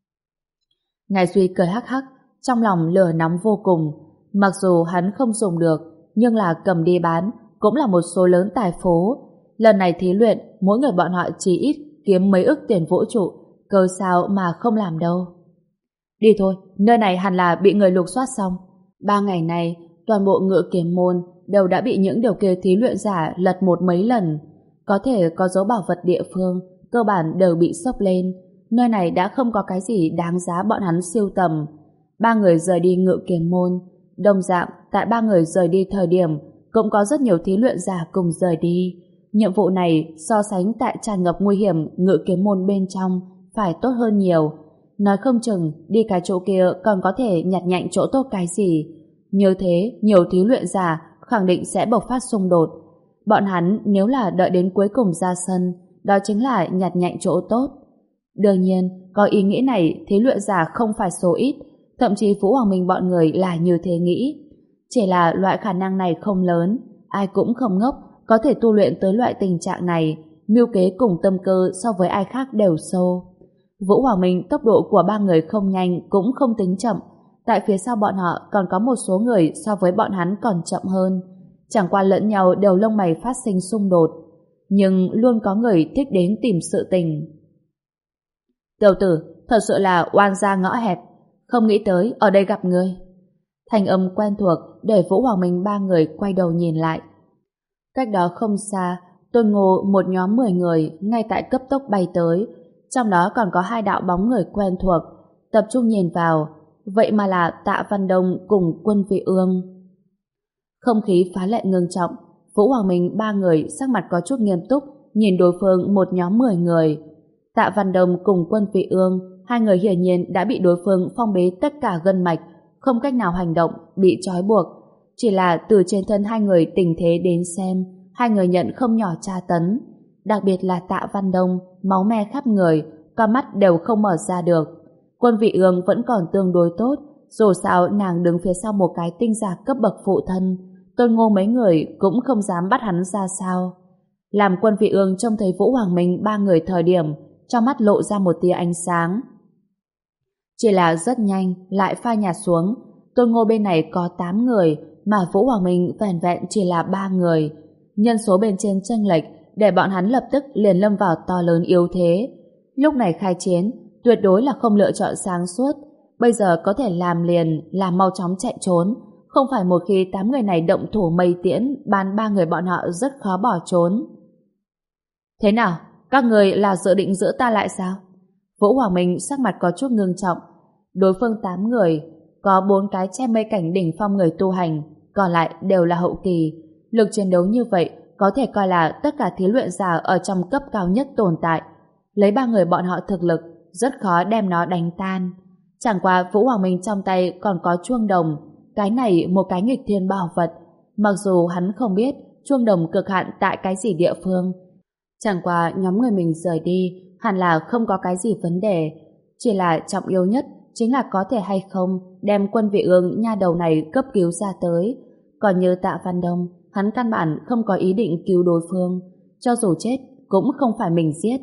Ngài Duy cười hắc hắc, trong lòng lửa nóng vô cùng. Mặc dù hắn không dùng được, nhưng là cầm đi bán cũng là một số lớn tài phú. Lần này thí luyện, mỗi người bọn họ chỉ ít kiếm mấy ức tiền vũ trụ, cơ sao mà không làm đâu. Đi thôi, nơi này hẳn là bị người lục soát xong. Ba ngày này, toàn bộ Ngự Kiếm Môn đều đã bị những điều kia thí luyện giả lật một mấy lần. Có thể có dấu bảo vật địa phương, cơ bản đều bị xốc lên. Nơi này đã không có cái gì đáng giá bọn hắn siêu tầm. Ba người rời đi Ngự Kiếm Môn. Đồng dạng, tại ba người rời đi thời điểm, cũng có rất nhiều thí luyện giả cùng rời đi. Nhiệm vụ này so sánh tại tràn ngập nguy hiểm Ngự Kiếm Môn bên trong phải tốt hơn nhiều. Nói không chừng đi cái chỗ kia còn có thể nhặt nhạnh chỗ tốt cái gì. Như thế, nhiều thí luyện giả khẳng định sẽ bộc phát xung đột. Bọn hắn nếu là đợi đến cuối cùng ra sân, đó chính là nhặt nhạnh chỗ tốt. Đương nhiên, có ý nghĩ này thí luyện giả không phải số ít, thậm chí Vũ Hoàng Minh bọn người là như thế nghĩ. Chỉ là loại khả năng này không lớn, ai cũng không ngốc, có thể tu luyện tới loại tình trạng này, mưu kế cùng tâm cơ so với ai khác đều sâu. Vũ Hoàng Minh tốc độ của ba người không nhanh cũng không tính chậm, tại phía sau bọn họ còn có một số người so với bọn hắn còn chậm hơn. Chẳng qua lẫn nhau đều lông mày phát sinh xung đột, nhưng luôn có người thích đến tìm sự tình. Tiểu tử, thật sự là oan gia ngõ hẹp, không nghĩ tới ở đây gặp ngươi. Thành âm quen thuộc để Vũ Hoàng Minh ba người quay đầu nhìn lại. Cách đó không xa, Tôn Ngộ một nhóm mười người ngay tại cấp tốc bay tới, trong đó còn có hai đạo bóng người quen thuộc, tập trung nhìn vào, vậy mà là Tạ Văn Đông cùng Quân Vị Ương. Không khí phá lệ ngưng trọng, Vũ Hoàng Minh ba người sắc mặt có chút nghiêm túc, nhìn đối phương một nhóm mười người. Tạ Văn Đông cùng Quân Vị Ương, hai người hiển nhiên đã bị đối phương phong bế tất cả gân mạch, không cách nào hành động, bị trói buộc. Chỉ là từ trên thân hai người tình thế đến xem, hai người nhận không nhỏ tra tấn. Đặc biệt là Tạ Văn Đông, máu me khắp người, con mắt đều không mở ra được. Quân Vị Ương vẫn còn tương đối tốt, dù sao nàng đứng phía sau một cái tinh giả cấp bậc phụ thân, Tôn Ngộ mấy người cũng không dám bắt hắn ra sao. Làm Quân Vị Ương trông thấy Vũ Hoàng Minh ba người thời điểm, trong mắt lộ ra một tia ánh sáng. Chỉ là rất nhanh lại phai nhạt xuống. Tôn Ngộ bên này có tám người, mà Vũ Hoàng Minh vẻn vẹn chỉ là ba người. nhân số bên trên chênh lệch để bọn hắn lập tức liền lâm vào to lớn yếu thế. Lúc này khai chiến, tuyệt đối là không lựa chọn sáng suốt. Bây giờ có thể làm liền, làm mau chóng chạy trốn. Không phải một khi tám người này động thủ mây tiễn, ban ba người bọn họ rất khó bỏ trốn. Thế nào? Các người là dự định giữ ta lại sao? Vũ Hoàng Minh sắc mặt có chút ngưng trọng. Đối phương tám người, có bốn cái che mây cảnh đỉnh phong người tu hành, còn lại đều là hậu kỳ. Lực chiến đấu như vậy có thể coi là tất cả thí luyện giả ở trong cấp cao nhất tồn tại. Lấy ba người bọn họ thực lực, rất khó đem nó đánh tan. Chẳng qua Vũ Hoàng Minh trong tay còn có chuông đồng, cái này một cái nghịch thiên bảo vật. Mặc dù hắn không biết chuông đồng cực hạn tại cái gì địa phương, chẳng qua nhóm người mình rời đi hẳn là không có cái gì vấn đề. Chỉ là trọng yếu nhất chính là có thể hay không đem Quân Vị Ương nha đầu này cấp cứu ra tới. Còn như Tạ Văn Đông, hắn căn bản không có ý định cứu đối phương. Cho dù chết cũng không phải mình giết.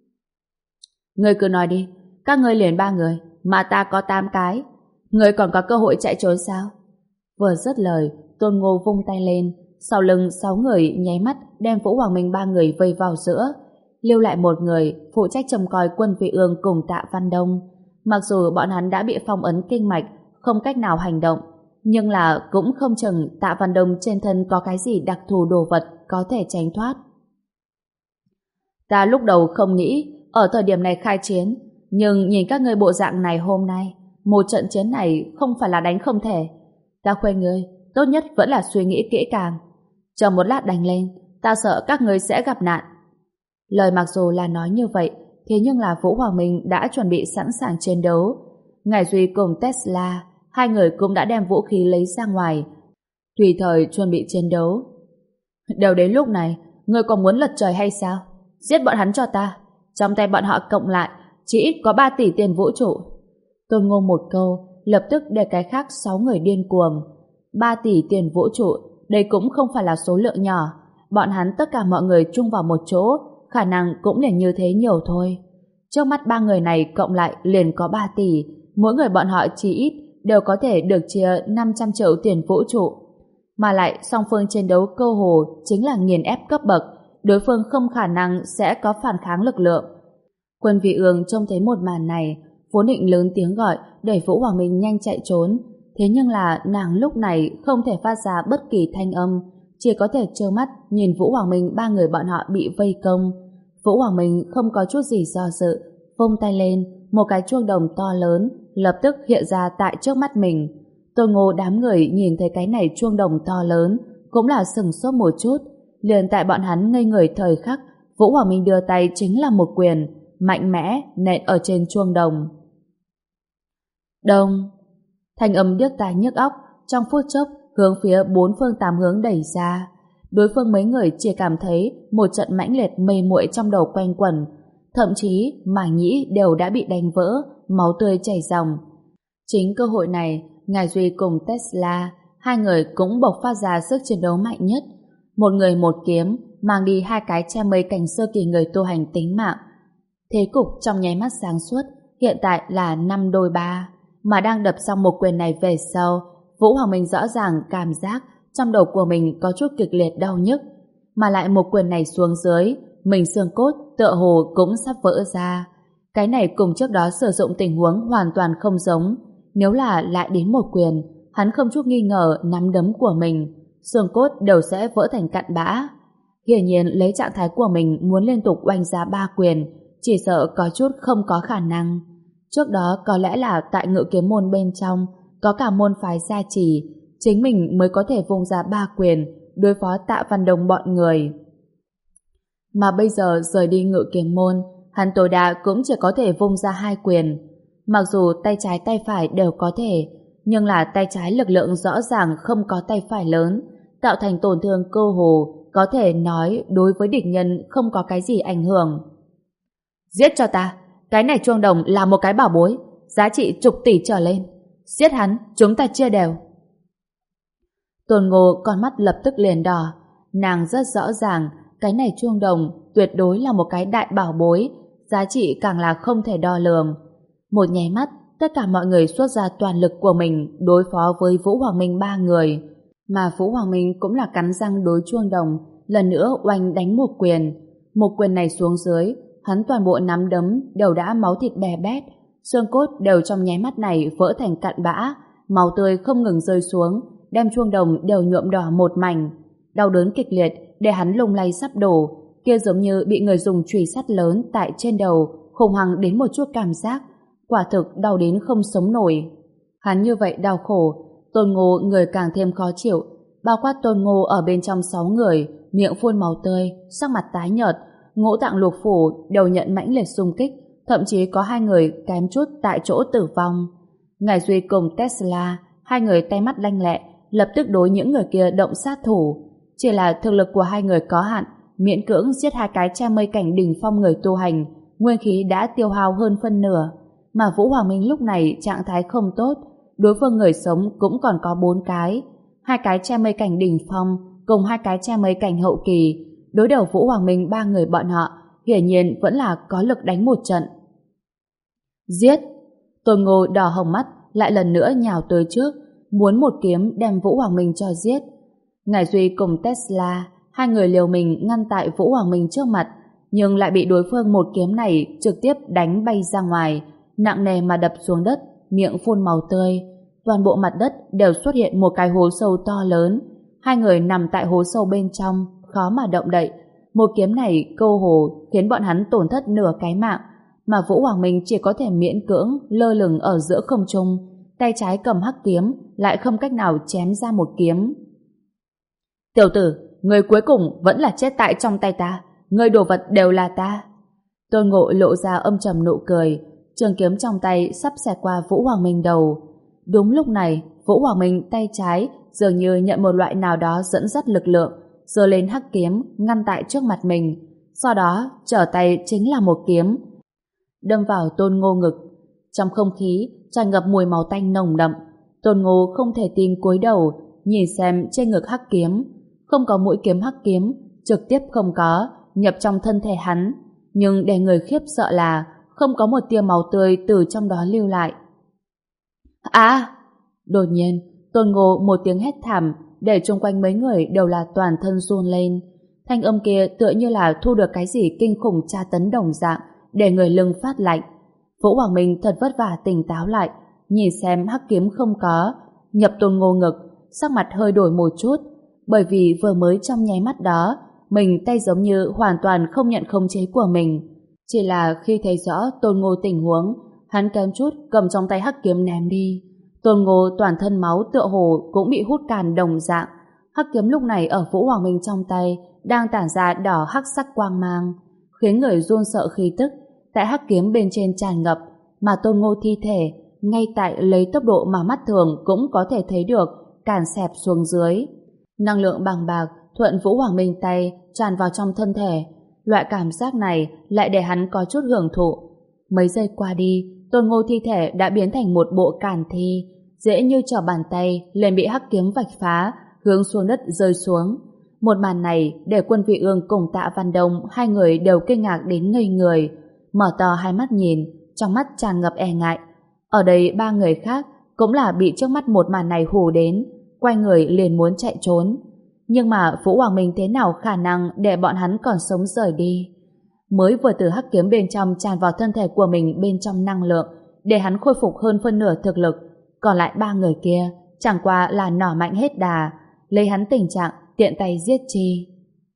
Ngươi cứ nói đi, các ngươi liền ba người mà ta có tám cái, ngươi còn có cơ hội chạy trốn sao? Vừa dứt lời, Tôn Ngô vung tay lên, sau lưng sáu người nháy mắt đem Vũ Hoàng Minh ba người vây vào giữa, lưu lại một người phụ trách trông coi Quân Vị Ương cùng Tạ Văn Đông. Mặc dù bọn hắn đã bị phong ấn kinh mạch, không cách nào hành động, nhưng là cũng không chừng Tạ Văn Đông trên thân có cái gì đặc thù đồ vật có thể tránh thoát. Ta lúc đầu không nghĩ ở thời điểm này khai chiến, nhưng nhìn các ngươi bộ dạng này hôm nay, một trận chiến này không phải là đánh không thể. Ta khuyên ngươi, tốt nhất vẫn là suy nghĩ kỹ càng. Chờ một lát đánh lên, ta sợ các ngươi sẽ gặp nạn. Lời mặc dù là nói như vậy, thế nhưng là Vũ Hoàng Minh đã chuẩn bị sẵn sàng chiến đấu. Ngải Duy cùng Tesla, hai người cũng đã đem vũ khí lấy ra ngoài, tùy thời chuẩn bị chiến đấu. Đều đến lúc này, ngươi còn muốn lật trời hay sao? Giết bọn hắn cho ta. Trong tay bọn họ cộng lại chỉ ít có ba tỷ tiền vũ trụ. Tôn Ngô một câu lập tức để cái khác sáu người điên cuồng. Ba tỷ tiền vũ trụ, đây cũng không phải là số lượng nhỏ. Bọn hắn tất cả mọi người chung vào một chỗ, khả năng cũng liền như thế nhiều thôi. Trước mắt ba người này cộng lại liền có ba tỷ, mỗi người bọn họ chỉ ít đều có thể được chia năm trăm triệu tiền vũ trụ. Mà lại song phương chiến đấu cơ hồ chính là nghiền ép cấp bậc, đối phương không khả năng sẽ có phản kháng lực lượng. Quân Vị Ương trông thấy một màn này, vốn định lớn tiếng gọi để Vũ Hoàng Minh nhanh chạy trốn, thế nhưng là nàng lúc này không thể phát ra bất kỳ thanh âm, chỉ có thể trơ mắt nhìn Vũ Hoàng Minh ba người bọn họ bị vây công. Vũ Hoàng Minh không có chút gì do dự, vung tay lên, một cái chuông đồng to lớn lập tức hiện ra tại trước mắt mình. Tôn Ngô đám người nhìn thấy cái này chuông đồng to lớn cũng là sừng sốt một chút. Liền tại bọn hắn ngây người thời khắc, Vũ Hoàng Minh đưa tay chính là một quyền mạnh mẽ nện ở trên chuông đồng. Đông, thanh âm điếc tai nhức óc trong phút chốc hướng phía bốn phương tám hướng đẩy ra. Đối phương mấy người chỉ cảm thấy một trận mãnh liệt mê muội trong đầu quanh quẩn, thậm chí màng nhĩ đều đã bị đánh vỡ, máu tươi chảy ròng. Chính cơ hội này, Ngải Duy cùng Tesla, hai người cũng bộc phát ra sức chiến đấu mạnh nhất. Một người một kiếm, mang đi hai cái che mây cảnh sơ kỳ người tu hành tính mạng. Thế cục trong nháy mắt sáng suốt, hiện tại là năm đôi ba. Mà đang đập xong một quyền này về sau, Vũ Hoàng Minh rõ ràng cảm giác trong đầu của mình có chút kịch liệt đau nhức. Mà lại một quyền này xuống dưới, mình xương cốt tựa hồ cũng sắp vỡ ra. Cái này cùng trước đó sử dụng tình huống hoàn toàn không giống. Nếu là lại đến một quyền, hắn không chút nghi ngờ nắm đấm của mình, xương cốt đều sẽ vỡ thành cặn bã. Hiển nhiên lấy trạng thái của mình muốn liên tục oanh ra ba quyền, chỉ sợ có chút không có khả năng. Trước đó có lẽ là tại Ngự Kiếm môn bên trong có cả môn phái gia trì, chính mình mới có thể vung ra ba quyền đối phó Tạ Văn Đông bọn người. Mà bây giờ rời đi Ngự Kiếm môn, hắn tối đa cũng chỉ có thể vung ra hai quyền. Mặc dù tay trái tay phải đều có thể, nhưng là tay trái lực lượng rõ ràng không có tay phải lớn, tạo thành tổn thương cơ hồ có thể nói đối với địch nhân không có cái gì ảnh hưởng. Giết cho ta, cái này chuông đồng là một cái bảo bối, giá trị chục tỷ trở lên. Giết hắn, chúng ta chia đều. Tôn Ngô con mắt lập tức liền đỏ, nàng rất rõ ràng cái này chuông đồng tuyệt đối là một cái đại bảo bối, giá trị càng là không thể đo lường. Một nháy mắt, tất cả mọi người xuất ra toàn lực của mình đối phó với Vũ Hoàng Minh ba người. Mà Vũ Hoàng Minh cũng là cắn răng đối chuông đồng, lần nữa oanh đánh một quyền. Một quyền này xuống dưới, hắn toàn bộ nắm đấm đều đã máu thịt bè bét, xương cốt đều trong nháy mắt này vỡ thành cặn bã, máu tươi không ngừng rơi xuống, đem chuông đồng đều nhuộm đỏ một mảnh. Đau đớn kịch liệt để hắn lung lay sắp đổ, kia giống như bị người dùng chùy sắt lớn tại trên đầu, khủng hoảng đến một chút cảm giác, quả thực đau đến không sống nổi. Hắn như vậy đau khổ, Tôn Ngô người càng thêm khó chịu, bao quát Tôn Ngô ở bên trong sáu người, miệng phun máu tươi, sắc mặt tái nhợt, ngũ tạng lục phủ đều nhận mãnh liệt xung kích, thậm chí có hai người kém chút tại chỗ tử vong. Ngải Duy cùng Tesla, hai người tay mắt lanh lẹ, lập tức đối những người kia động sát thủ. Chỉ là thực lực của hai người có hạn, miễn cưỡng giết hai cái che mây cảnh đỉnh phong người tu hành, nguyên khí đã tiêu hao hơn phân nửa. Mà Vũ Hoàng Minh lúc này trạng thái không tốt, đối phương người sống cũng còn có bốn cái, hai cái che mây cảnh đỉnh phong cùng hai cái che mây cảnh hậu kỳ, đối đầu Vũ Hoàng Minh ba người bọn họ, hiển nhiên vẫn là có lực đánh một trận. Giết! Tôn Ngô đỏ hồng mắt, lại lần nữa nhào tới trước, muốn một kiếm đem Vũ Hoàng Minh cho giết. Ngải Duy cùng Tesla, hai người liều mình ngăn tại Vũ Hoàng Minh trước mặt, nhưng lại bị đối phương một kiếm này trực tiếp đánh bay ra ngoài, nặng nề mà đập xuống đất, miệng phun màu tươi. Toàn bộ mặt đất đều xuất hiện một cái hố sâu to lớn. Hai người nằm tại hố sâu bên trong, khó mà động đậy. Một kiếm này câu hồ khiến bọn hắn tổn thất nửa cái mạng, mà Vũ Hoàng Minh chỉ có thể miễn cưỡng lơ lửng ở giữa không trung, tay trái cầm hắc kiếm, lại không cách nào chém ra một kiếm. Tiểu tử, người cuối cùng vẫn là chết tại trong tay ta, người đồ vật đều là ta. Tôn Ngộ lộ ra âm trầm nụ cười, trường kiếm trong tay sắp xẹt qua Vũ Hoàng Minh đầu. Đúng lúc này, Vũ Hoàng Minh tay trái dường như nhận một loại nào đó dẫn dắt lực lượng, giơ lên hắc kiếm ngăn tại trước mặt mình, sau đó trở tay chính là một kiếm đâm vào Tôn Ngô ngực. Trong không khí tràn ngập mùi máu tanh nồng đậm. Tôn Ngô không thể tin cúi đầu nhìn xem trên ngực hắc kiếm, không có mũi kiếm hắc kiếm, trực tiếp không có nhập trong thân thể hắn, nhưng để người khiếp sợ là không có một tia máu tươi từ trong đó lưu lại. À! Đột nhiên, Tôn Ngô một tiếng hét thảm để chung quanh mấy người đều là toàn thân run lên. Thanh âm kia tựa như là thu được cái gì kinh khủng tra tấn đồng dạng, để người lưng phát lạnh. Vũ Hoàng Minh thật vất vả tỉnh táo lại, nhìn xem hắc kiếm không có nhập Tôn Ngô ngực, sắc mặt hơi đổi một chút, bởi vì vừa mới trong nháy mắt đó mình tay giống như hoàn toàn không nhận khống chế của mình. Chỉ là khi thấy rõ Tôn Ngô tình huống, hắn kém chút cầm trong tay hắc kiếm ném đi. Tôn Ngô toàn thân máu tựa hồ cũng bị hút cạn đồng dạng. Hắc kiếm lúc này ở Vũ Hoàng Minh trong tay đang tản ra đỏ hắc sắc quang mang, khiến người run sợ khí tức. Tại hắc kiếm bên trên tràn ngập, mà Tôn Ngô thi thể ngay tại lấy tốc độ mà mắt thường cũng có thể thấy được càn xẹp xuống dưới. Năng lượng bằng bạc thuận Vũ Hoàng Minh tay tràn vào trong thân thể. Loại cảm giác này lại để hắn có chút hưởng thụ. Mấy giây qua đi, Tôn Ngô thi thể đã biến thành một bộ càn thi, dễ như trở bàn tay liền bị hắc kiếm vạch phá, hướng xuống đất rơi xuống. Một màn này để Quân Vị Ương cùng Tạ Văn Đông hai người đều kinh ngạc đến ngây người, mở to hai mắt nhìn, trong mắt tràn ngập e ngại. Ở đây ba người khác cũng là bị trước mắt một màn này hù đến, quay người liền muốn chạy trốn. Nhưng mà Vũ Hoàng Minh thế nào khả năng để bọn hắn còn sống rời đi? Mới vừa từ hắc kiếm bên trong tràn vào thân thể của mình bên trong năng lượng, để hắn khôi phục hơn phân nửa thực lực. Còn lại ba người kia chẳng qua là nỏ mạnh hết đà, lấy hắn tình trạng tiện tay giết chi.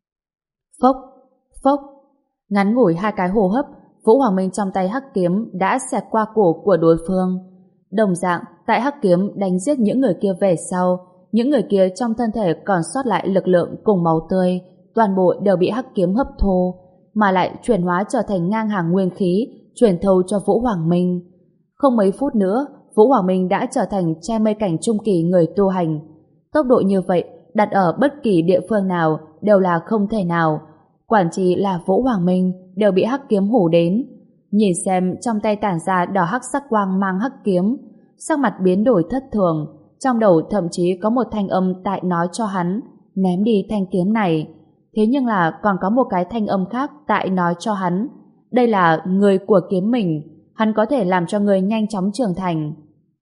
Phốc, phốc, ngắn ngủi hai cái hô hấp, Vũ Hoàng Minh trong tay hắc kiếm đã xẹt qua cổ của đối phương. Đồng dạng, tại hắc kiếm đánh giết những người kia về sau, những người kia trong thân thể còn sót lại lực lượng cùng máu tươi, toàn bộ đều bị hắc kiếm hấp thu, mà lại chuyển hóa trở thành ngang hàng nguyên khí, truyền thâu cho Vũ Hoàng Minh. Không mấy phút nữa, Vũ Hoàng Minh đã trở thành che mây cảnh trung kỳ người tu hành. Tốc độ như vậy, đặt ở bất kỳ địa phương nào đều là không thể nào. Quản trị là Vũ Hoàng Minh đều bị hắc kiếm hủ đến. Nhìn xem trong tay tản ra đỏ hắc sắc quang mang hắc kiếm, sắc mặt biến đổi thất thường, trong đầu thậm chí có một thanh âm tại nói cho hắn ném đi thanh kiếm này. Thế nhưng là còn có một cái thanh âm khác tại nói cho hắn đây là người của kiếm mình, hắn có thể làm cho người nhanh chóng trưởng thành.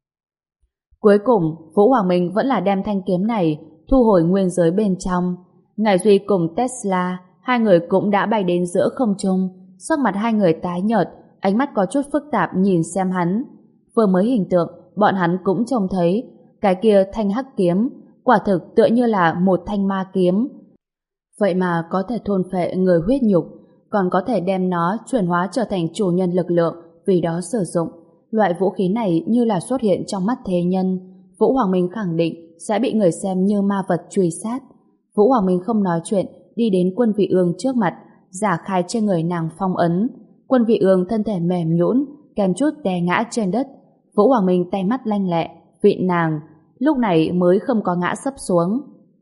Cuối cùng, Vũ Hoàng Minh vẫn là đem thanh kiếm này thu hồi nguyên giới bên trong. Ngải Duy cùng Tesla, hai người cũng đã bay đến giữa không trung. Sắc mặt hai người tái nhợt, ánh mắt có chút phức tạp nhìn xem hắn. Vừa mới hình tượng, bọn hắn cũng trông thấy cái kia thanh hắc kiếm, quả thực tựa như là một thanh ma kiếm. Vậy mà có thể thôn phệ người huyết nhục, còn có thể đem nó chuyển hóa trở thành chủ nhân lực lượng, vì đó sử dụng. Loại vũ khí này như là xuất hiện trong mắt thế nhân. Vũ Hoàng Minh khẳng định sẽ bị người xem như ma vật truy sát. Vũ Hoàng Minh không nói chuyện, đi đến Quân Vị Ương trước mặt, giả khai trên người nàng phong ấn. Quân Vị Ương thân thể mềm nhũn, kèm chút té ngã trên đất. Vũ Hoàng Minh tay mắt lanh lẹ, vịn nàng, lúc này mới không có ngã sấp xuống.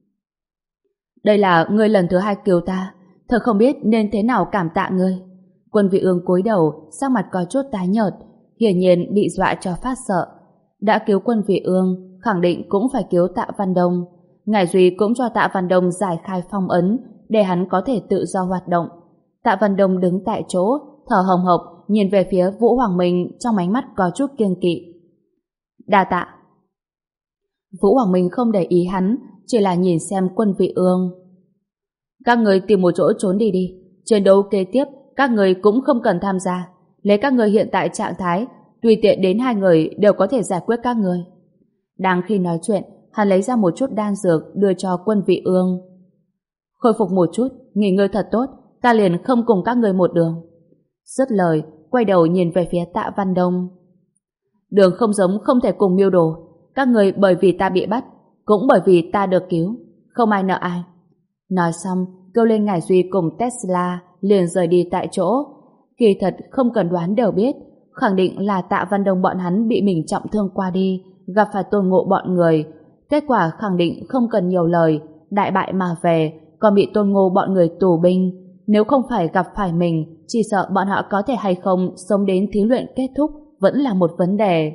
Đây là ngươi lần thứ hai cứu ta, thật không biết nên thế nào cảm tạ ngươi. Quân Vị Ương cúi đầu, sắc mặt có chút tái nhợt, hiển nhiên bị dọa cho phát sợ. Đã cứu Quân Vị Ương, khẳng định cũng phải cứu Tạ Văn Đông. Ngải Duy cũng cho Tạ Văn Đông giải khai phong ấn, để hắn có thể tự do hoạt động. Tạ Văn Đông đứng tại chỗ, thở hồng hộc, nhìn về phía Vũ Hoàng Minh trong ánh mắt có chút kiêng kỵ. Đa tạ. Vũ Hoàng Minh không để ý hắn, chỉ là nhìn xem Quân Vị Ương. Các người tìm một chỗ trốn đi đi. Chiến đấu kế tiếp, các người cũng không cần tham gia. Lấy các người hiện tại trạng thái, tùy tiện đến hai người đều có thể giải quyết các người. Đang khi nói chuyện, hắn lấy ra một chút đan dược đưa cho Quân Vị Ương. Khôi phục một chút, nghỉ ngơi thật tốt, ta liền không cùng các người một đường. Dứt lời, quay đầu nhìn về phía Tạ Văn Đông. Đường không giống không thể cùng mưu đồ. Các người bởi vì ta bị bắt, cũng bởi vì ta được cứu, không ai nợ ai. Nói xong, kêu lên Ngải Duy cùng Tesla liền rời đi tại chỗ. Kỳ thật không cần đoán đều biết, khẳng định là Tạ Văn Đông bọn hắn bị mình trọng thương qua đi, gặp phải Tôn Ngộ bọn người. Kết quả khẳng định không cần nhiều lời, đại bại mà về, còn bị Tôn Ngộ bọn người tù binh. Nếu không phải gặp phải mình, chỉ sợ bọn họ có thể hay không sống đến thí luyện kết thúc vẫn là một vấn đề.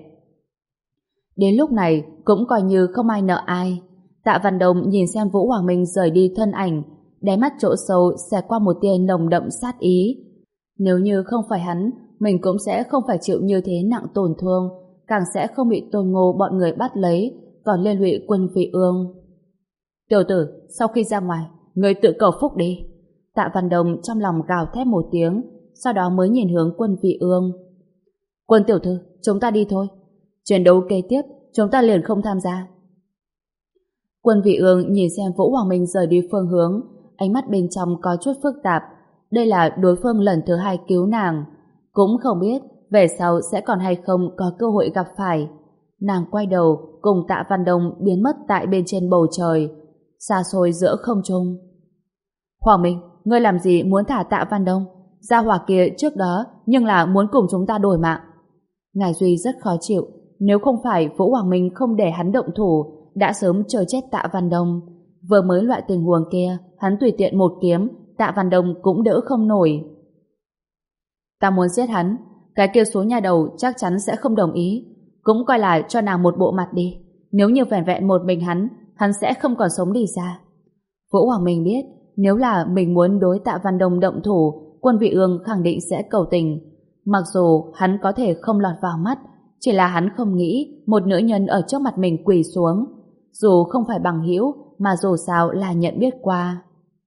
Đến lúc này cũng coi như không ai nợ ai. Tạ Văn Đông nhìn xem Vũ Hoàng Minh rời đi thân ảnh, đáy mắt chỗ sâu xẹt qua một tia nồng đậm sát ý. Nếu như không phải hắn, mình cũng sẽ không phải chịu như thế nặng tổn thương, càng sẽ không bị Tôn Ngộ bọn người bắt lấy, còn liên lụy Quân Vị Ương. Tiểu tử, sau khi ra ngoài, người tự cầu phúc đi. Tạ Văn Đông trong lòng gào thét một tiếng, sau đó mới nhìn hướng Quân Vị Ương. Quân tiểu thư, chúng ta đi thôi. Chiến đấu kế tiếp, chúng ta liền không tham gia. Quân Vị Ương nhìn xem Vũ Hoàng Minh rời đi phương hướng, ánh mắt bên trong có chút phức tạp. Đây là đối phương lần thứ hai cứu nàng, cũng không biết về sau sẽ còn hay không có cơ hội gặp phải. Nàng quay đầu cùng Tạ Văn Đông biến mất tại bên trên bầu trời, xa xôi giữa không trung. Hoàng Minh, ngươi làm gì muốn thả Tạ Văn Đông? Gia hỏa kia trước đó nhưng là muốn cùng chúng ta đổi mạng. Ngải Duy rất khó chịu, nếu không phải Vũ Hoàng Minh không để hắn động thủ, đã sớm chờ chết Tạ Văn Đông. Vừa mới loại tình huống kia, hắn tùy tiện một kiếm, Tạ Văn Đông cũng đỡ không nổi. Ta muốn giết hắn, cái kia số nhà đầu chắc chắn sẽ không đồng ý, cũng coi là cho nàng một bộ mặt đi. Nếu như vẻn vẹn một mình hắn, hắn sẽ không còn sống đi ra. Vũ Hoàng Minh biết, nếu là mình muốn đối Tạ Văn Đông động thủ, Quân Vị Ương khẳng định sẽ cầu tình. Mặc dù hắn có thể không lọt vào mắt, chỉ là hắn không nghĩ một nữ nhân ở trước mặt mình quỳ xuống. Dù không phải bằng hữu, mà dù sao là nhận biết qua.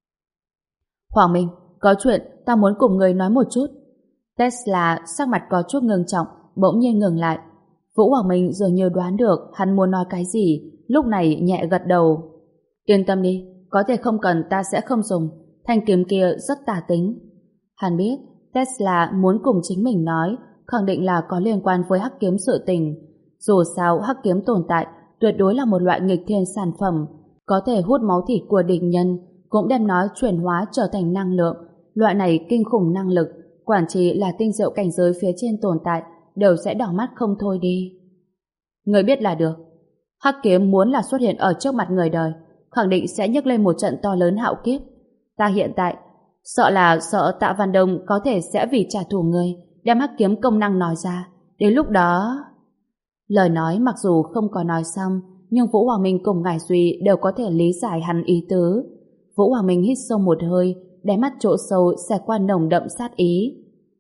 Hoàng Minh, có chuyện ta muốn cùng người nói một chút. Tesla sắc mặt có chút ngưng trọng, bỗng nhiên ngừng lại. Vũ Hoàng Minh dường như đoán được hắn muốn nói cái gì, lúc này nhẹ gật đầu. Yên tâm đi, có thể không cần ta sẽ không dùng, thanh kiếm kia rất tà tính. Hắn biết Tesla muốn cùng chính mình nói, khẳng định là có liên quan với hắc kiếm sự tình. Dù sao hắc kiếm tồn tại tuyệt đối là một loại nghịch thiên sản phẩm, có thể hút máu thịt của địch nhân, cũng đem nó chuyển hóa trở thành năng lượng. Loại này kinh khủng năng lực, quản trị là tinh diệu cảnh giới phía trên tồn tại, đều sẽ đỏ mắt không thôi đi. Người biết là được. Hắc kiếm muốn là xuất hiện ở trước mặt người đời, khẳng định sẽ nhấc lên một trận to lớn hạo kiếp. Ta hiện tại sợ là sợ Tạ Văn Đông có thể sẽ vì trả thù người đem hắc kiếm công năng nói ra. Đến lúc đó... Lời nói mặc dù không có nói xong, nhưng Vũ Hoàng Minh cùng Ngải Duy đều có thể lý giải hắn ý tứ. Vũ Hoàng Minh hít sâu một hơi, đáy mắt chỗ sâu xẹt qua nồng đậm sát ý.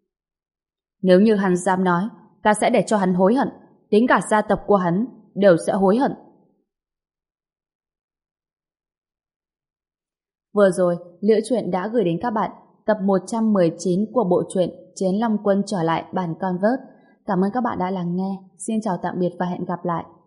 Nếu như hắn dám nói, ta sẽ để cho hắn hối hận, tính cả gia tộc của hắn đều sẽ hối hận. Vừa rồi, Liễu Chuyện đã gửi đến các bạn tập một trăm mười chín của bộ truyện Chiến Long Quân trở lại bản Convert. Cảm ơn các bạn đã lắng nghe. Xin chào tạm biệt và hẹn gặp lại.